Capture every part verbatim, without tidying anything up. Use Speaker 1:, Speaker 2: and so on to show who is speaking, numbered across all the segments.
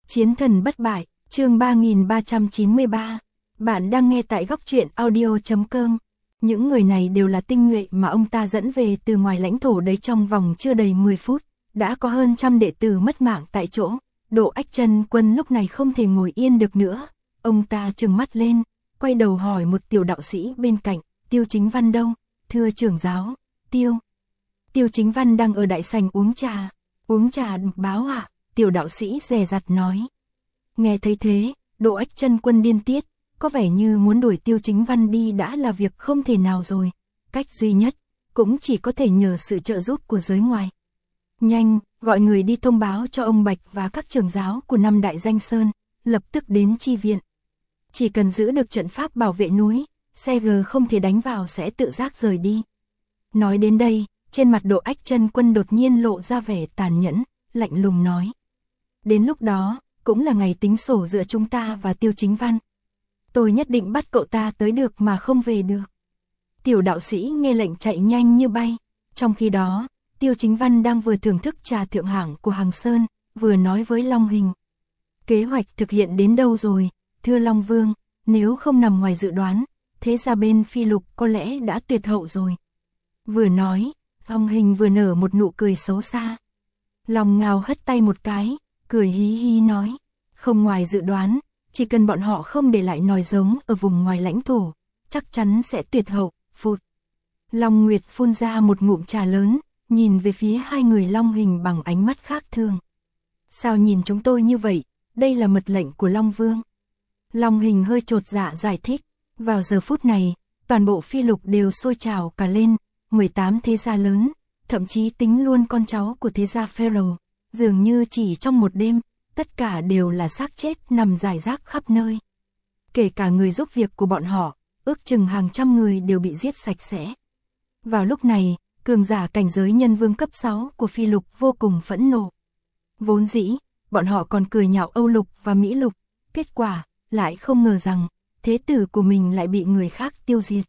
Speaker 1: Chiến thần bất bại, chương ba nghìn ba trăm chín mươi ba. Bạn đang nghe tại góc truyện audio chấm com. Những người này đều là tinh nhuệ mà ông ta dẫn về từ ngoài lãnh thổ đấy, trong vòng chưa đầy mười phút, đã có hơn trăm đệ tử mất mạng tại chỗ. Độ Ách Chân Quân lúc này không thể ngồi yên được nữa, ông ta trừng mắt lên, quay đầu hỏi một tiểu đạo sĩ bên cạnh, Tiêu Chính Văn đâu? Thưa trưởng giáo, Tiêu. Tiêu Chính Văn đang ở đại sảnh uống trà. Uống trà báo ạ, à? Tiểu đạo sĩ dè dặt nói. Nghe thấy thế, Độ Ách Chân Quân điên tiết, có vẻ như muốn đuổi Tiêu Chính Văn đi đã là việc không thể nào rồi. Cách duy nhất, cũng chỉ có thể nhờ sự trợ giúp của giới ngoài. Nhanh, gọi người đi thông báo cho ông Bạch và các trưởng giáo của năm đại danh sơn, lập tức đến chi viện. Chỉ cần giữ được trận pháp bảo vệ núi, xe G không thể đánh vào sẽ tự giác rời đi. Nói đến đây, trên mặt Độ Ách Chân Quân đột nhiên lộ ra vẻ tàn nhẫn, lạnh lùng nói. Đến lúc đó, cũng là ngày tính sổ giữa chúng ta và Tiêu Chính Văn. Tôi nhất định bắt cậu ta tới được mà không về được. Tiểu đạo sĩ nghe lệnh chạy nhanh như bay. Trong khi đó, Tiêu Chính Văn đang vừa thưởng thức trà thượng hạng của Hằng Sơn, vừa nói với Long Hình. Kế hoạch thực hiện đến đâu rồi, thưa Long Vương, nếu không nằm ngoài dự đoán, thế ra bên Phi Lục có lẽ đã tuyệt hậu rồi. Vừa nói, Long Hình vừa nở một nụ cười xấu xa. Long Ngao hất tay một cái, cười hí hí nói, không ngoài dự đoán, chỉ cần bọn họ không để lại nòi giống ở vùng ngoài lãnh thổ, chắc chắn sẽ tuyệt hậu. Phụt. Long Nguyệt phun ra một ngụm trà lớn, nhìn về phía hai người Long Hình bằng ánh mắt khác thường. Sao nhìn chúng tôi như vậy, đây là mật lệnh của Long Vương. Long Hình hơi chột dạ giải thích, vào giờ phút này, toàn bộ Phi Lục đều sôi trào cả lên, mười tám thế gia lớn, thậm chí tính luôn con cháu của thế gia Pharaoh, dường như chỉ trong một đêm, tất cả đều là xác chết nằm rải rác khắp nơi. Kể cả người giúp việc của bọn họ, ước chừng hàng trăm người đều bị giết sạch sẽ. Vào lúc này, cường giả cảnh giới nhân vương cấp sáu của Phi Lục vô cùng phẫn nộ. Vốn dĩ, bọn họ còn cười nhạo Âu Lục và Mỹ Lục, kết quả, lại không ngờ rằng, thế tử của mình lại bị người khác tiêu diệt.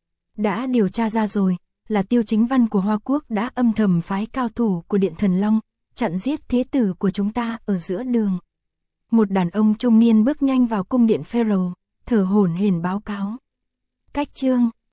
Speaker 1: Đã điều tra ra rồi, là Tiêu Chính Văn của Hoa Quốc đã âm thầm phái cao thủ của Điện Thần Long, chặn giết thế tử của chúng ta ở giữa đường. Một đàn ông trung niên bước nhanh vào cung điện Pharaoh, thở hổn hển báo cáo. Cách chương,